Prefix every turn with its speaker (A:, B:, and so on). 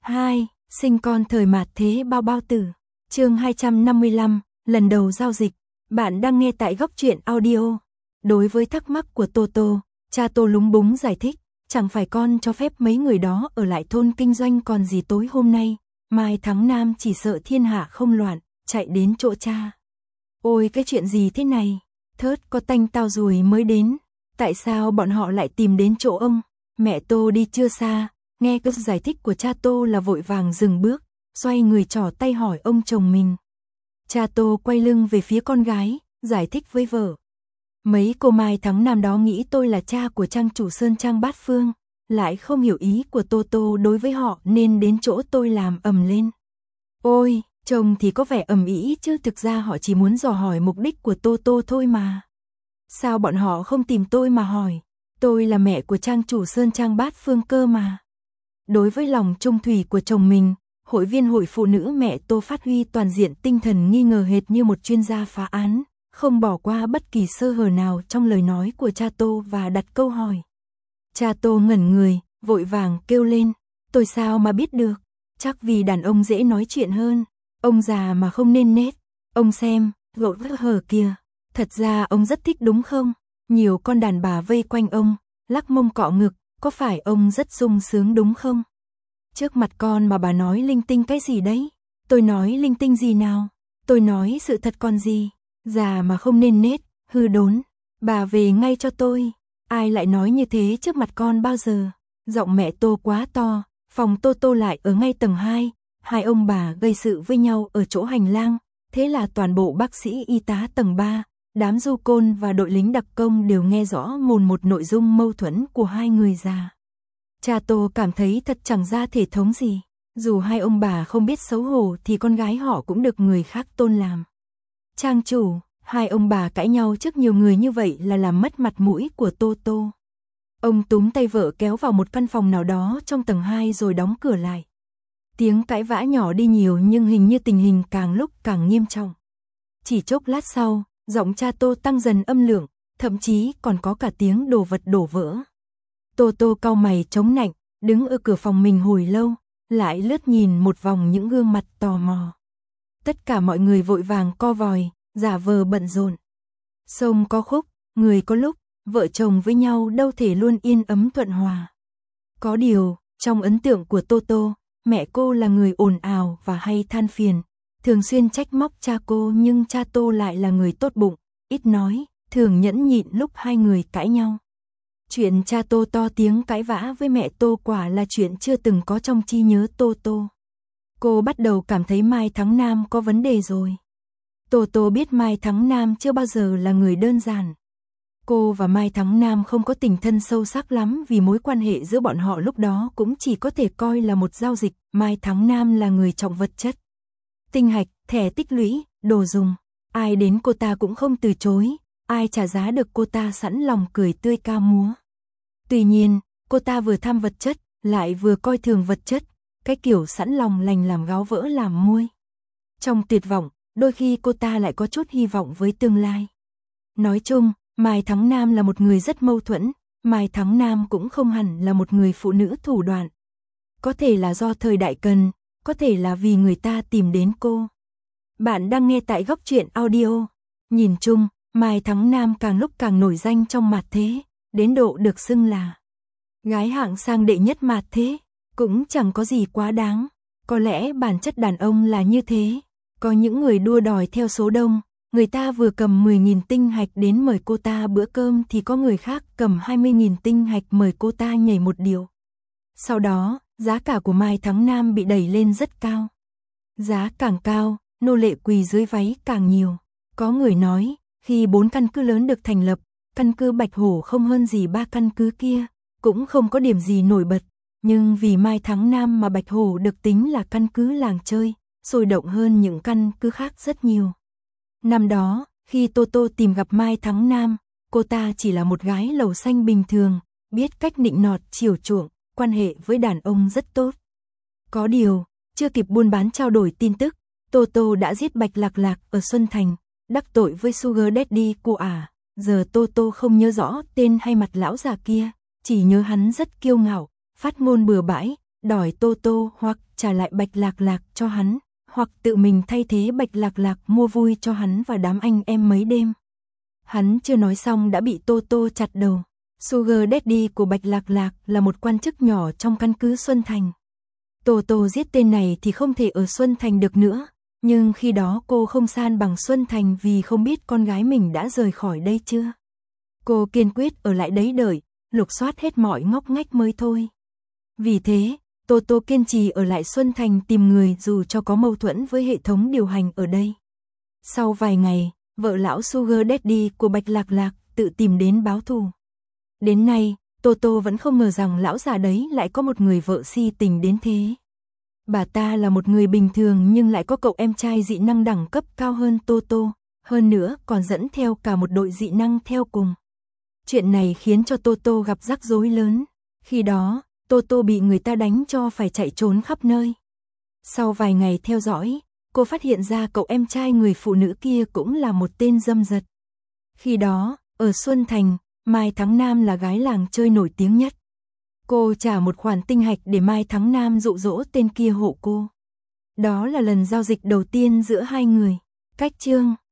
A: 2. Sinh con thời mạt thế bao bao tử. Chương 255, lần đầu giao dịch. Bạn đang nghe tại Góc Truyện Audio. Đối với thắc mắc của Toto, cha Tô lúng búng giải thích, chẳng phải con cho phép mấy người đó ở lại thôn kinh doanh còn gì tối hôm nay, Mai Thắng Nam chỉ sợ thiên hạ không loạn, chạy đến chỗ cha. Ôi cái chuyện gì thế này, thớt có tanh tao rồi mới đến, tại sao bọn họ lại tìm đến chỗ ông? Mẹ Tô đi chưa xa, nghe câu giải thích của cha Tô là vội vàng dừng bước, xoay người trỏ tay hỏi ông chồng mình. Cha Tô quay lưng về phía con gái, giải thích với vợ. Mấy cô Mai Thắng Nam đó nghĩ tôi là cha của trang chủ Sơn Trang Bát Phương, lại không hiểu ý của Tô đối với họ nên đến chỗ tôi làm ầm lên. Ôi, chồng thì có vẻ ầm ĩ chứ thực ra họ chỉ muốn dò hỏi mục đích của Tô thôi mà. Sao bọn họ không tìm tôi mà hỏi? Tôi là mẹ của trang chủ Sơn Trang Bát Phương cơ mà. Đối với lòng trung thủy của chồng mình, hội viên hội phụ nữ mẹ Tô phát huy toàn diện tinh thần nghi ngờ hệt như một chuyên gia phá án, không bỏ qua bất kỳ sơ hở nào trong lời nói của cha Tô và đặt câu hỏi. Cha Tô ngẩn người, vội vàng kêu lên, tôi sao mà biết được, chắc vì đàn ông dễ nói chuyện hơn, ông già mà không nên nết, ông xem, gỗ hở kìa, thật ra ông rất thích đúng không? Nhiều con đàn bà vây quanh ông, lắc mông cọ ngực, có phải ông rất sung sướng đúng không? Trước mặt con mà bà nói linh tinh cái gì đấy? Tôi nói linh tinh gì nào? Tôi nói sự thật còn gì? Già mà không nên nết, hư đốn. Bà về ngay cho tôi. Ai lại nói như thế trước mặt con bao giờ? Giọng mẹ Tô quá to, phòng Tô lại ở ngay tầng 2. Hai ông bà gây sự với nhau ở chỗ hành lang. Thế là toàn bộ bác sĩ y tá tầng 3, đám du côn và đội lính đặc công đều nghe rõ mồn một nội dung mâu thuẫn của hai người già. Cha Tô cảm thấy thật chẳng ra thể thống gì. Dù hai ông bà không biết xấu hổ thì con gái họ cũng được người khác tôn làm trang chủ. Hai ông bà cãi nhau trước nhiều người như vậy là làm mất mặt mũi của Tô. Ông túm tay vợ kéo vào một căn phòng nào đó trong tầng 2 rồi đóng cửa lại. Tiếng cãi vã nhỏ đi nhiều nhưng hình như tình hình càng lúc càng nghiêm trọng. Chỉ chốc lát sau, giọng cha Tô tăng dần âm lượng, thậm chí còn có cả tiếng đồ vật đổ vỡ. Tô cau mày chống nạnh, đứng ở cửa phòng mình hồi lâu, lại lướt nhìn một vòng những gương mặt tò mò. Tất cả mọi người vội vàng co vòi, giả vờ bận rộn. Sông có khúc, người có lúc, vợ chồng với nhau đâu thể luôn yên ấm thuận hòa. Có điều, trong ấn tượng của Tô, mẹ cô là người ồn ào và hay than phiền, thường xuyên trách móc cha cô, nhưng cha Tô lại là người tốt bụng, ít nói, thường nhẫn nhịn lúc hai người cãi nhau. Chuyện cha Tô to tiếng cãi vã với mẹ Tô quả là chuyện chưa từng có trong trí nhớ Tô. Cô bắt đầu cảm thấy Mai Thắng Nam có vấn đề rồi. Tô biết Mai Thắng Nam chưa bao giờ là người đơn giản. Cô và Mai Thắng Nam không có tình thân sâu sắc lắm vì mối quan hệ giữa bọn họ lúc đó cũng chỉ có thể coi là một giao dịch. Mai Thắng Nam là người trọng vật chất. Tinh hạch, thẻ tích lũy, đồ dùng. Ai đến cô ta cũng không từ chối. Ai trả giá được cô ta sẵn lòng cười tươi ca múa. Tuy nhiên, cô ta vừa tham vật chất, lại vừa coi thường vật chất. Cái kiểu sẵn lòng lành làm gáo vỡ làm muôi. Trong tuyệt vọng, đôi khi cô ta lại có chút hy vọng với tương lai. Nói chung, Mai Thắng Nam là một người rất mâu thuẫn. Mai Thắng Nam cũng không hẳn là một người phụ nữ thủ đoạn. Có thể là do thời đại cần, có thể là vì người ta tìm đến cô. Bạn đang nghe tại Góc Truyện Audio. Nhìn chung, Mai Thắng Nam càng lúc càng nổi danh trong mạt thế, đến độ được xưng là gái hạng sang đệ nhất mạt thế. Cũng chẳng có gì quá đáng. Có lẽ bản chất đàn ông là như thế. Có những người đua đòi theo số đông. Người ta vừa cầm 10.000 tinh hạch đến mời cô ta bữa cơm thì có người khác cầm 20.000 tinh hạch mời cô ta nhảy một điệu. Sau đó, giá cả của Mai Thắng Nam bị đẩy lên rất cao. Giá càng cao, nô lệ quỳ dưới váy càng nhiều. Có người nói, khi 4 căn cứ lớn được thành lập, căn cứ Bạch Hổ không hơn gì 3 căn cứ kia, cũng không có điểm gì nổi bật. Nhưng vì Mai Thắng Nam mà Bạch Hổ được tính là căn cứ làng chơi, sôi động hơn những căn cứ khác rất nhiều. Năm đó, khi Tô tìm gặp Mai Thắng Nam, cô ta chỉ là một gái lầu xanh bình thường, biết cách nịnh nọt chiều chuộng, quan hệ với đàn ông rất tốt. Có điều, chưa kịp buôn bán trao đổi tin tức, Tô đã giết Bạch Lạc Lạc ở Xuân Thành, đắc tội với Sugar Daddy cô ả. Giờ Tô không nhớ rõ tên hay mặt lão già kia, chỉ nhớ hắn rất kiêu ngạo, phát ngôn bừa bãi, đòi Tô Tô hoặc trả lại Bạch Lạc Lạc cho hắn, hoặc tự mình thay thế Bạch Lạc Lạc mua vui cho hắn và đám anh em mấy đêm. Hắn chưa nói xong đã bị Tô Tô chặt đầu. Sugar Daddy của Bạch Lạc Lạc là một quan chức nhỏ trong căn cứ Xuân Thành. Tô Tô giết tên này thì không thể ở Xuân Thành được nữa, nhưng khi đó cô không san bằng Xuân Thành vì không biết con gái mình đã rời khỏi đây chưa. Cô kiên quyết ở lại đấy đợi, lục soát hết mọi ngóc ngách mới thôi. Vì thế, Tô Tô kiên trì ở lại Xuân Thành tìm người dù cho có mâu thuẫn với hệ thống điều hành ở đây. Sau vài ngày, vợ lão Sugar Daddy của Bạch Lạc Lạc tự tìm đến báo thù. Đến nay, Tô Tô vẫn không ngờ rằng lão già đấy lại có một người vợ si tình đến thế. Bà ta là một người bình thường nhưng lại có cậu em trai dị năng đẳng cấp cao hơn Tô Tô, hơn nữa còn dẫn theo cả một đội dị năng theo cùng. Chuyện này khiến cho Tô Tô gặp rắc rối lớn. Khi đó, Tô Tô bị người ta đánh cho phải chạy trốn khắp nơi. Sau vài ngày theo dõi, cô phát hiện ra cậu em trai người phụ nữ kia cũng là một tên dâm dật. Khi đó, ở Xuân Thành, Mai Thắng Nam là gái làng chơi nổi tiếng nhất. Cô trả một khoản tinh hạch để Mai Thắng Nam dụ dỗ tên kia hộ cô. Đó là lần giao dịch đầu tiên giữa hai người. Cách chương